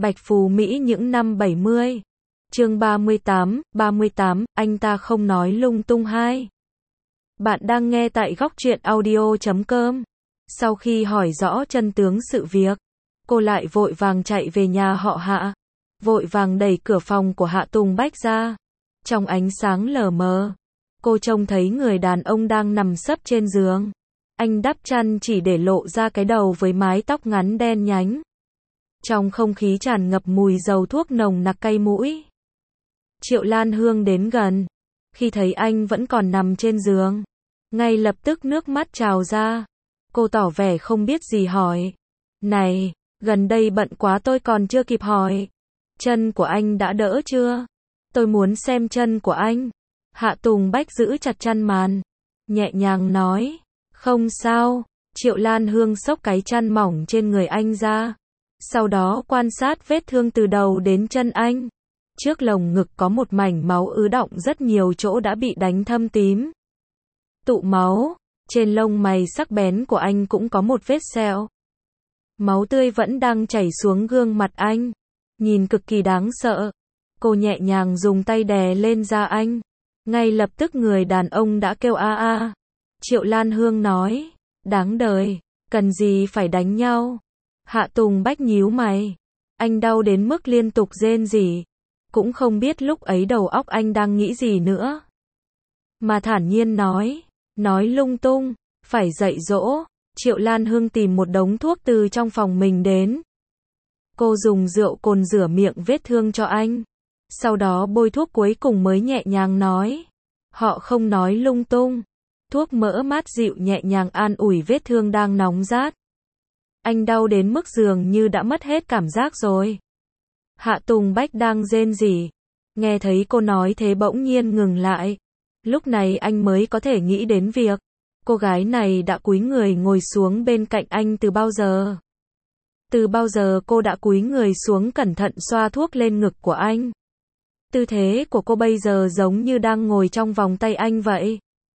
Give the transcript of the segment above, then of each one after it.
Bạch Phú Mỹ những năm 70. Chương 38, anh ta không nói lung tung 2. Bạn đang nghe tại Góc Truyện Audio.com. Sau khi hỏi rõ chân tướng sự việc, cô lại vội vàng chạy về nhà họ Hạ, vội vàng đẩy cửa phòng của Hạ Tùng Bách ra. Trong ánh sáng lờ mờ, cô trông thấy người đàn ông đang nằm sấp trên giường. Anh đắp chăn chỉ để lộ ra cái đầu với mái tóc ngắn đen nhánh. Trong không khí tràn ngập mùi dầu thuốc nồng nặc cay mũi. Triệu Lan Hương đến gần, khi thấy anh vẫn còn nằm trên giường, ngay lập tức nước mắt trào ra. Cô tỏ vẻ không biết gì hỏi: "Này, gần đây bận quá tôi còn chưa kịp hỏi. Chân của anh đã đỡ chưa? Tôi muốn xem chân của anh." Hạ Tùng Bách giữ chặt chăn màn, nhẹ nhàng nói: "Không sao." Triệu Lan Hương xốc cái chăn mỏng trên người anh ra, sau đó quan sát vết thương từ đầu đến chân anh. Trước lồng ngực có một mảnh máu ứ đọng, rất nhiều chỗ đã bị đánh thâm tím, tụ máu. Trên lông mày sắc bén của anh cũng có một vết sẹo. Máu tươi vẫn đang chảy xuống gương mặt anh, nhìn cực kỳ đáng sợ. Cô nhẹ nhàng dùng tay đè lên da anh. Ngay lập tức người đàn ông đã kêu a a. Triệu Lan Hương nói: "Đáng đời, cần gì phải đánh nhau." Hạ Tùng Bách nhíu mày. Anh đau đến mức liên tục rên rỉ. Cũng không biết lúc ấy đầu óc anh đang nghĩ gì nữa. Mà thản nhiên nói lung tung, phải dạy dỗ. Triệu Lan Hương tìm một đống thuốc từ trong phòng mình đến. Cô dùng rượu cồn rửa miệng vết thương cho anh. Sau đó bôi thuốc cuối cùng mới nhẹ nhàng nói: "Họ không nói lung tung." Thuốc mỡ mát dịu nhẹ nhàng an ủi vết thương đang nóng rát. Anh đau đến mức dường như đã mất hết cảm giác rồi. Hạ Tùng Bách đang rên rỉ, nghe thấy cô nói thế bỗng nhiên ngừng lại. Lúc này anh mới có thể nghĩ đến việc cô gái này đã cúi người ngồi xuống bên cạnh anh từ bao giờ. Từ bao giờ cô đã cúi người xuống cẩn thận xoa thuốc lên ngực của anh. Tư thế của cô bây giờ giống như đang ngồi trong vòng tay anh vậy.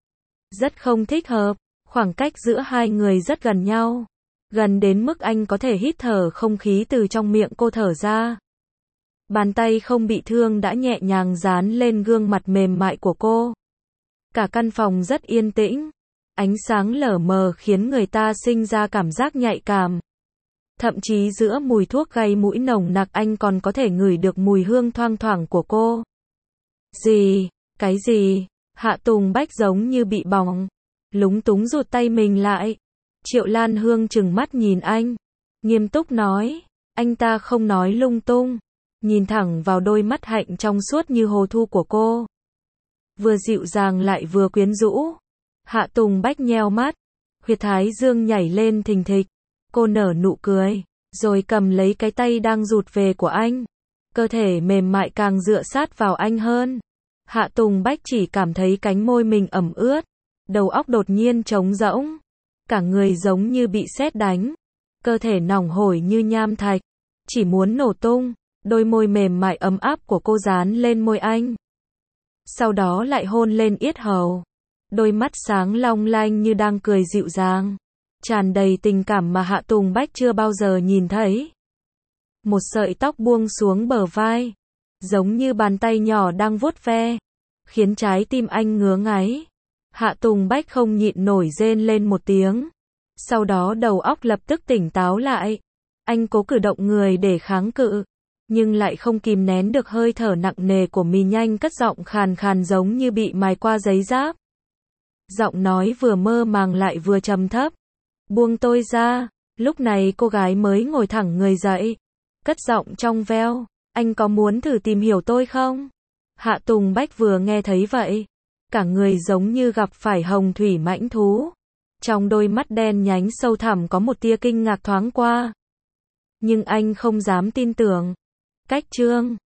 Rất không thích hợp, khoảng cách giữa hai người rất gần nhau. Gần đến mức anh có thể hít thở không khí từ trong miệng cô thở ra. Bàn tay không bị thương đã nhẹ nhàng dán lên gương mặt mềm mại của cô. Cả căn phòng rất yên tĩnh. Ánh sáng lờ mờ khiến người ta sinh ra cảm giác nhạy cảm. Thậm chí giữa mùi thuốc gây mũi nồng nặc anh còn có thể ngửi được mùi hương thoang thoảng của cô. "Gì? Cái gì?" Hạ Tùng Bách giống như bị bỏng, lúng túng rụt tay mình lại. Triệu Lan Hương trừng mắt nhìn anh, nghiêm túc nói: "Anh ta không nói lung tung." Nhìn thẳng vào đôi mắt hạnh trong suốt như hồ thu của cô, vừa dịu dàng lại vừa quyến rũ. Hạ Tùng Bách nheo mắt, huyệt thái dương nhảy lên thình thịch. Cô nở nụ cười, rồi cầm lấy cái tay đang rụt về của anh. Cơ thể mềm mại càng dựa sát vào anh hơn. Hạ Tùng Bách chỉ cảm thấy cánh môi mình ẩm ướt, đầu óc đột nhiên trống rỗng, cả người giống như bị sét đánh, cơ thể nòng hổi như nham thạch, chỉ muốn nổ tung. Đôi môi mềm mại ấm áp của cô dán lên môi anh, sau đó lại hôn lên yết hầu. Đôi mắt sáng long lanh như đang cười dịu dàng, tràn đầy tình cảm mà Hạ Tùng Bách chưa bao giờ nhìn thấy. Một sợi tóc buông xuống bờ vai, giống như bàn tay nhỏ đang vuốt ve, khiến trái tim anh ngứa ngáy. Hạ Tùng Bách không nhịn nổi rên lên một tiếng. Sau đó đầu óc lập tức tỉnh táo lại. Anh cố cử động người để kháng cự, nhưng lại không kìm nén được hơi thở nặng nề của mình, nhanh cất giọng khàn khàn giống như bị mài qua giấy giáp. Giọng nói vừa mơ màng lại vừa trầm thấp: "Buông tôi ra." Lúc này cô gái mới ngồi thẳng người dậy, cất giọng trong veo: "Anh có muốn thử tìm hiểu tôi không?" Hạ Tùng Bách vừa nghe thấy vậy, cả người giống như gặp phải hồng thủy mãnh thú. Trong đôi mắt đen nhánh sâu thẳm có một tia kinh ngạc thoáng qua. Nhưng anh không dám tin tưởng. Cách chương